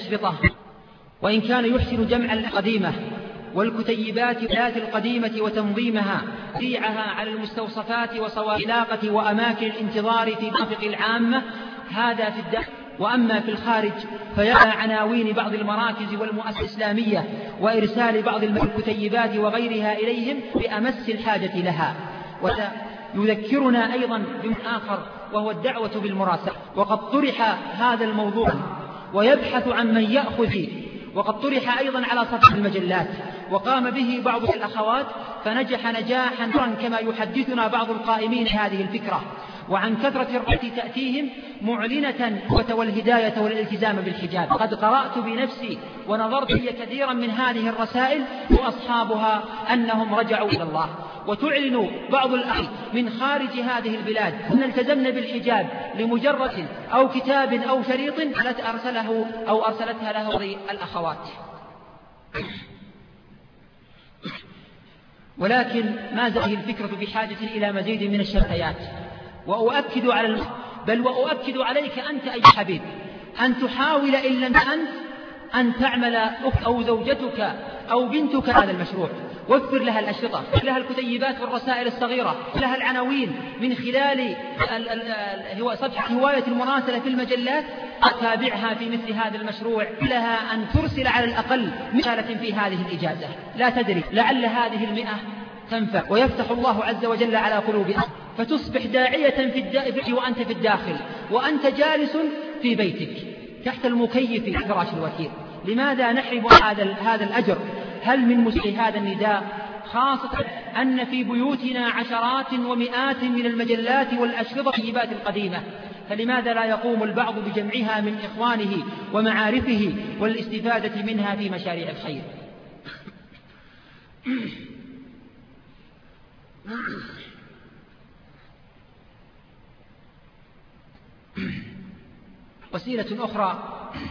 جمع القديمة والكتيبات القديمة وتنظيمها، تبيعها على المستوصفات وصوالاقة وأماكن الانتظار في المرافق العامة، هذا في الداخل. وأما في الخارج فيقع عناوين بعض المراكز والمؤسسات الإسلامية وإرسال بعض الكتيبات وغيرها إليهم بأمس الحاجة لها. ويذكرنا أيضا بآخر وهو الدعوة بالمراسلة، وقد طرح هذا الموضوع ويبحث عن من يأخذ، وقد طرح أيضا على صفحة المجلات وقام به بعض الأخوات فنجح نجاحا كما يحدثنا بعض القائمين هذه الفكرة، وعن كثرة التي تأتيهم معلنة والهداية والالتزام بالحجاب. قد قرأت بنفسي ونظرت في كثيرا من هذه الرسائل وأصحابها أنهم رجعوا إلى الله، وتعلن بعض الأخوات من خارج هذه البلاد أن التزمن بالحجاب لمجرد أو كتاب أو شريط أرسله أو أرسلتها له الأخوات. ولكن ما زالت الفكرة بحاجة إلى مزيد من الشرطيات. وأؤكد عليك أنت أي حبيب أن تحاول إن لم أن تعمل أخت أو زوجتك أو بنتك هذا المشروع. وفر لها الأشرطة، لها الكتيبات والرسائل الصغيرة، لها العناوين من خلال صفحة هواية المراسلة في المجلات، أتابعها في مثل هذا المشروع. لها أن ترسل على الأقل رسالة في هذه الإجازة، لا تدري لعل هذه 100 تنفع ويفتح الله عز وجل على قلوبها، فتصبح داعية في وأنت في الداخل وأنت جالس في بيتك تحت المكيف في فراش الوكيل. لماذا نحرم هذا الأجر؟ هل من مسلم هذا النداء، خاصة أن في بيوتنا عشرات ومئات من المجلات والأشرطة الطيبات القديمة، فلماذا لا يقوم البعض بجمعها من إخوانه ومعارفه والاستفادة منها في مشاريع الخير؟ وسيلة أخرى،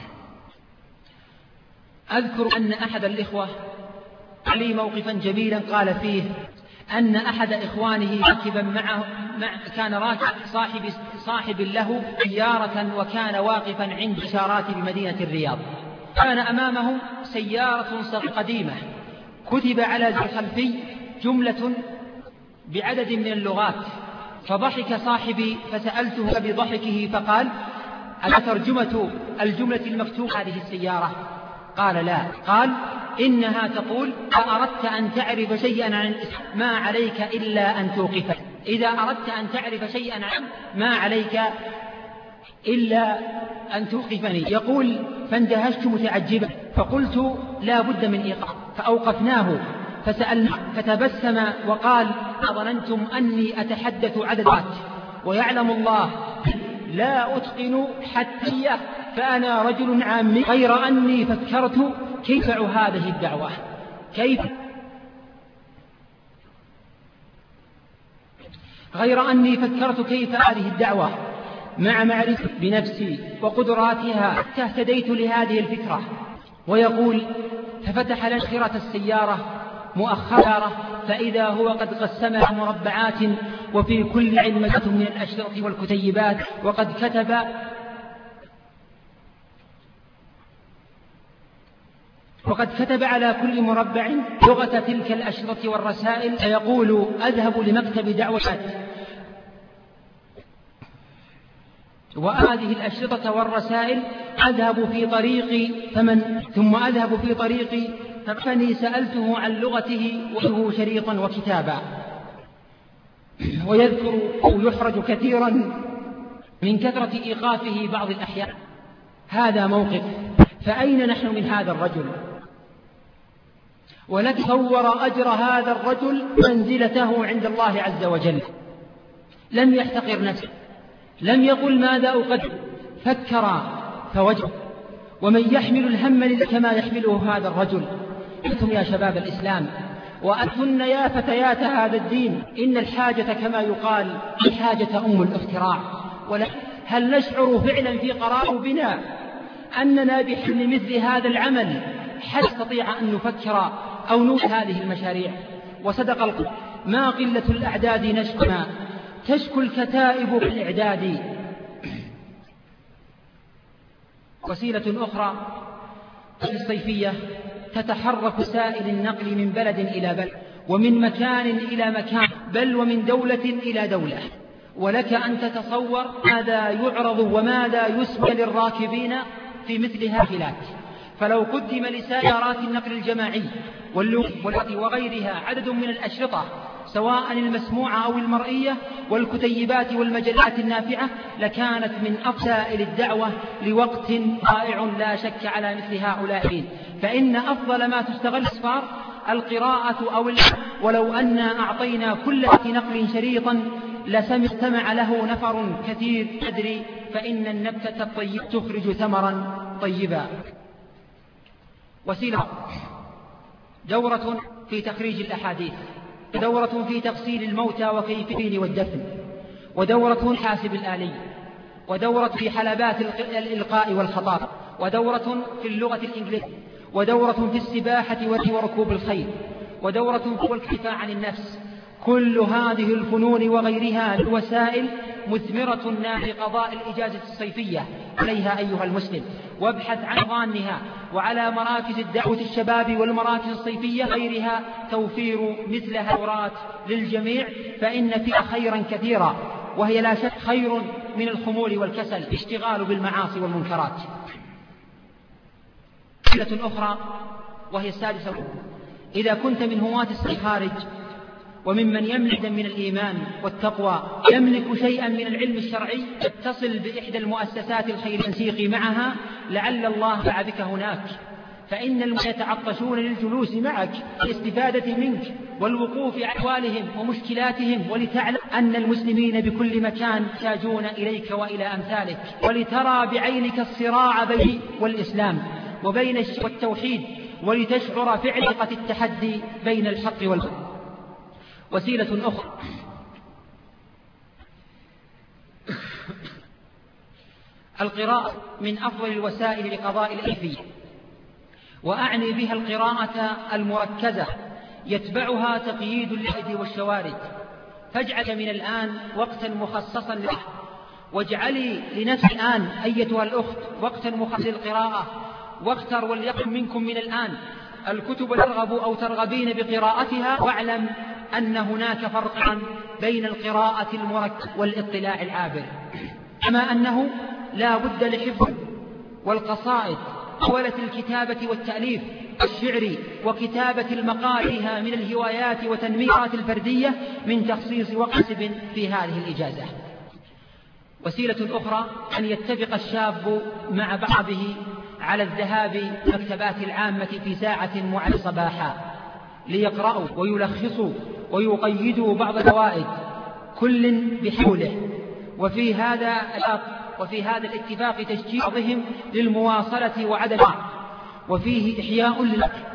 أذكر أن أحد الإخوة لي موقفا جميلا قال فيه أن أحد إخوانه راكبا معه كان راكب صاحب له سيارة، وكان واقفا عند إشارات بمدينة الرياض، كان أمامه سيارة قديمة كتب على الخلفي جملة بعدد من اللغات، فضحك صاحبي فسألته بضحكه فقال: أترجمة الجملة المكتوبة هذه السيارة؟ قال: لا. قال: إنها تقول: أردت أن تعرف شيئا عن ما عليك إلا أن توقفه، إذا أردت أن تعرف شيئا عن ما عليك إلا أن توقفني. يقول: فاندهشت متعجبا فقلت: لا بد من إيقاف، فأوقفناه فسألنا فتبسم وقال: ظننتم أني أتحدث عددات، ويعلم الله لا أتقن حتى، فأنا رجل عامي، غير أني فكرت كيف هذه الدعوة، كيف هذه الدعوة مع معرفة بنفسي وقدراتها حتى اهتديت لهذه الفكرة. ويقول: ففتح لنا خيرة السيارة مؤخرة فإذا هو قد قسمها مربعات، وفي كل علمة من الأشرطة والكتيبات، وقد كتب على كل مربع لغة تلك الأشرطة والرسائل. فيقول: أذهب لمكتب دعوات وهذه الأشرطة والرسائل أذهب في طريقي فمن سألته عن لغته وله شريطا وكتابا. ويذكر أو يحرج كثيرا من كثرة إيقافه بعض الأحيان. هذا موقف، فأين نحن من هذا الرجل؟ ولك تصور أجر هذا الرجل منزلته عند الله عز وجل. لم يحتقر نفسه، لم يقل ماذا أقدم، فكر فوجه. ومن يحمل الهم كما يحمله هذا الرجل؟ أنتم يا شباب الإسلام وأنتن يا فتيات هذا الدين، إن الحاجة كما يقال الحاجة أم الاختراع. هل نشعر فعلا في قرارنا أننا بحل مثل هذا العمل حتى نستطيع أن نفكر أو نوجد هذه المشاريع؟ وصدق القول: ما قلة الأعداد نشكنا تشكو الكتائب بالإعداد. وسيلة أخرى الصيفية، تتحرك وسائل النقل من بلد إلى بلد، ومن مكان إلى مكان، بل ومن دولة إلى دولة، ولك أن تتصور ماذا يعرض وماذا يسمع للراكبين في مثل هذه. فلو قدم لسيارات النقل الجماعي واللغة وغيرها عدد من الأشرطة سواء المسموعة أو المرئية والكتيبات والمجلات النافعة، لكانت من أفضل الدعوة لوقت ضائع لا شك على مثل هؤلاء. فإن أفضل ما تستغل الأسفار القراءة ولو أن أعطينا كل نقل شريطا لسمع له نفر كثير أدري، فإن النبتة الطيب تخرج ثمرا طيبا. وسيلة: دورة في تخريج الأحاديث، ودورة في تغسيل الموتى وكيفية والدفن، ودورة حاسب الآلي، ودورة في حلبات الإلقاء والخطاب، ودورة في اللغة الإنجليزية، ودورة في السباحة وركوب الخيل، ودورة في الكفاح عن النفس. كل هذه الفنون وغيرها الوسائل مثمرة لقضاء الإجازة الصيفية عليها أيها المسلم، وابحث عن ظانها وعلى مراكز الدعوة الشباب والمراكز الصيفية غيرها توفير مثل هالدورات للجميع، فإن فيها خيرا كثيرا، وهي لا شك خير من الخمول والكسل، اشتغال بالمعاصي والمنكرات. مسألة أخرى وهي السادسة: إذا كنت من هواة الخارج وممن يملك من الإيمان والتقوى يملك شيئا من العلم الشرعي، اتصل بإحدى المؤسسات الخيرية التنسيق معها لعل الله دعا بك هناك، فإن يتعطشون للجلوس معك والاستفادة منك والوقوف على أحوالهم ومشكلاتهم، ولتعلم أن المسلمين بكل مكان يحتاجون إليك وإلى أمثالك، ولترى بعينك الصراع بين والإسلام وبين الشرك والتوحيد، ولتشعر فعلقة التحدي بين الحق والباطل. وسيلة أخرى: القراءة من أفضل الوسائل لقضاء الألفية، وأعني بها القراءة المركزة يتبعها تقييد اللحد والشوارد، فاجعل من الآن وقتا مخصصا له، واجعلي لنفسك الآن أيتها الأخت وقتا مخصصا للقراءة، واختر وليكن منكم من الآن الكتب ترغب أو ترغبين بقراءتها، واعلم أن هناك فرقا بين القراءة المركزة والاطلاع العابر، كما أنه لا بد لحفظ والقصائد ولة الكتابة والتأليف الشعري وكتابة المقالها من الهوايات وتنميات الفردية من تخصيص وقت في هذه الإجازة. وسيلة أخرى أن يتفق الشاب مع بعضه على الذهاب مكتبات العامة في ساعة معينة صباحا ليقرأوا ويلخصوا ويقيدوا بعض الفوائد كل بحوله، وفي هذا الاتفاق تشجيع بعضهم للمواصلة وعدم، وفيه إحياء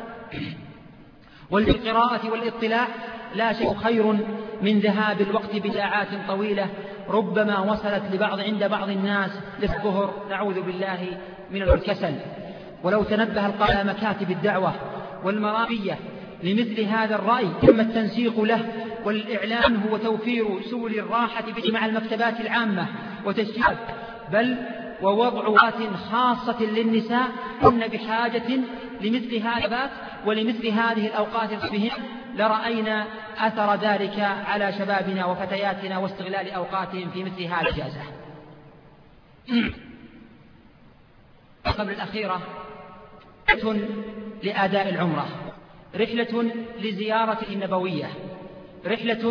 والقراءة والاطلاع لا شيء خير من ذهاب الوقت بساعات طويلة ربما وصلت عند بعض الناس للظهر، نعوذ بالله من الكسل. ولو تنبه القائل مكاتب الدعوة والمرابية لمثل هذا الرأي تم التنسيق له والإعلان هو توفير سبل الراحة مع المكتبات العامة وتشجيع، بل ووضع وقت خاصة للنساء كن بحاجة لمثل هذا ولمثل هذه الأوقات بهم، لرأينا أثر ذلك على شبابنا وفتياتنا واستغلال أوقاتهم في مثل هذه الإجازة. قبل الأخيرة رحلة لأداء العمرة، رحلة لزيارة النبوية، رحلة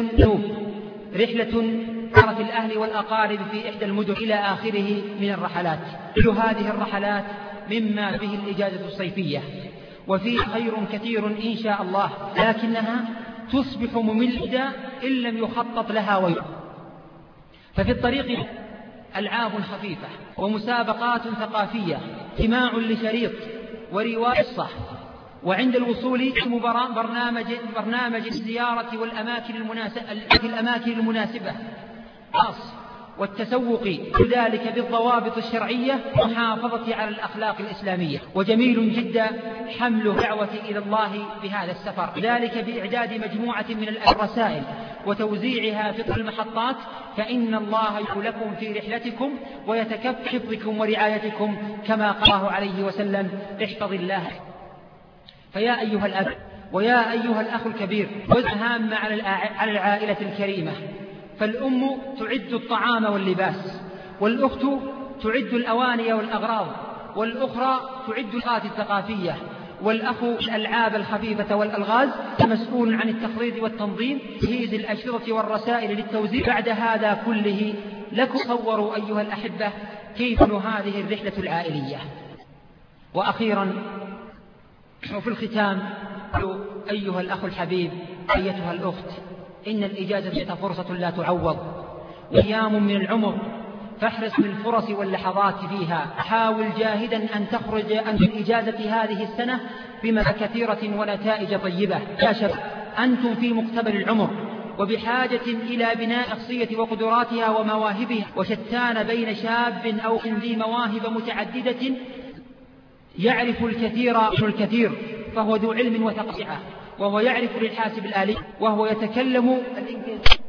زيارة الأهل والأقارب في إحدى المدن إلى آخره من الرحلات. كل هذه الرحلات مما به الإجازة الصيفية وفيه خير كثير إن شاء الله، لكنها تصبح مملة إن لم يخطط لها ففي الطريق ألعاب خفيفة ومسابقات ثقافية، استماع لشريط ورواية قصة، وعند الوصول برنامج الزيارة والأماكن المناسبة والتسوق ذلك بالضوابط الشرعية والمحافظة على الأخلاق الإسلامية. وجميل جدا حمل دعوة إلى الله بهذا السفر، ذلك بإعداد مجموعة من الرسائل وتوزيعها في المحطات، فإن الله يقول لكم في رحلتكم ويتكفل حفظكم ورعايتكم كما قال الله عليه وسلم: احفظ الله. فيا أيها الأب ويا أيها الأخ الكبير، جزء هام على العائلة الكريمة، فالأم تعد الطعام واللباس، والأخت تعد الأواني والأغراض، والأخرى تعد الأوقات الثقافية، والأخ الألعاب الخفيفة والألغاز، مسؤول عن التخطيط والتنظيم، تجهيز الأشرطة والرسائل للتوزيع. بعد هذا كله لكم تصوروا أيها الأحبة كيف هذه الرحلة العائلية. وأخيرا وفي الختام، أيها الأخ الحبيب أيتها الأخت، إن الإجازة فرصة لا تعوض وأيام من العمر، فاحرص بالفرص واللحظات فيها، حاول جاهدا أن تخرج عن الإجازة هذه السنة بمزايا كثيرة ونتائج طيبة. يا شباب، أنتم في مقتبل العمر وبحاجة إلى بناء شخصية وقدراتها ومواهبها، وشتان بين شاب أو ذي مواهب متعددة يعرف الكثير فهو ذو علم وثقافة، وهو يعرف للحاسب الآلي، وهو يتكلم الإنجليزية.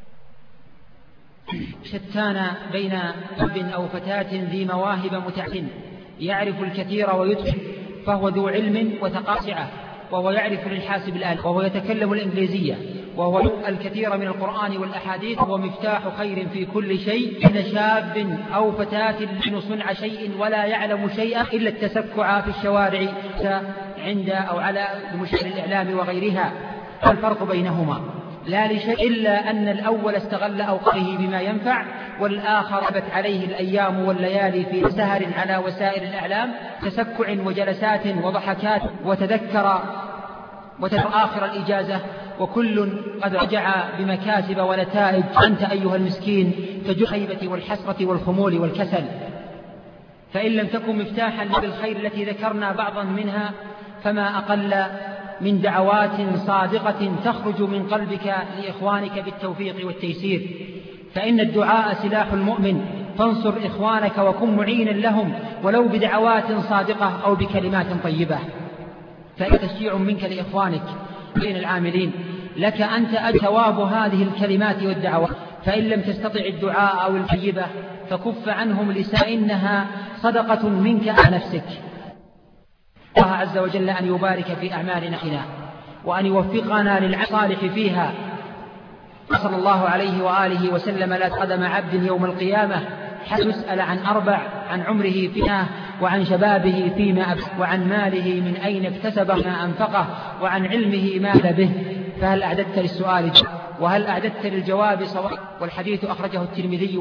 شتان بين شاب أو فتاة ذي مواهب متعددة يعرف الكثير ويتقن، فهو ذو علم وثقافة، وهو يعرف للحاسب الآلي، وهو يتكلم الإنجليزية، وهو الكثير من القرآن والأحاديث، وهو مفتاح خير في كل شيء. إن شاب أو فتاة لا صنع شيء ولا يعلم شيئا إلا التسكع في الشوارع عند أو على مشاهد الإعلام وغيرها. الفرق بينهما لا لشيء إلا أن الأول استغل أوقاته بما ينفع، والآخر غابت عليه الأيام والليالي في سهر على وسائل الإعلام، تسكع وجلسات وضحكات، وتذكر آخر الإجازة وكل قد رجع بمكاسب ونتائج. أنت أيها المسكين تجد الخيبة والحسرة والخمول والكسل، فإن لم تكن مفتاحا بالخير التي ذكرنا بعضا منها، فما أقل من دعوات صادقة تخرج من قلبك لإخوانك بالتوفيق والتيسير، فإن الدعاء سلاح المؤمن، فانصر إخوانك وكن معينا لهم ولو بدعوات صادقة أو بكلمات طيبة. فتشجيع منك لإخوانك بين العاملين لك أنت ثواب هذه الكلمات والدعوات، فإن لم تستطع الدعاء أو الطيبة فكف عنهم لسائنها صدقة منك على نفسك. الله عز وجل أن يبارك في أعمالنا وأن يوفقنا للصالح فيها. صلى الله عليه وآله وسلم: لا قدم عبد يوم القيامة حتى يسأل عن 4: عن عمره فيما، وعن شبابه فيما أبلغ، وعن ماله من أين اكتسبه ما أنفقه، وعن علمه ما به. فهل أعددت للسؤال وهل أعددت للجواب صواب؟ والحديث أخرجه الترمذي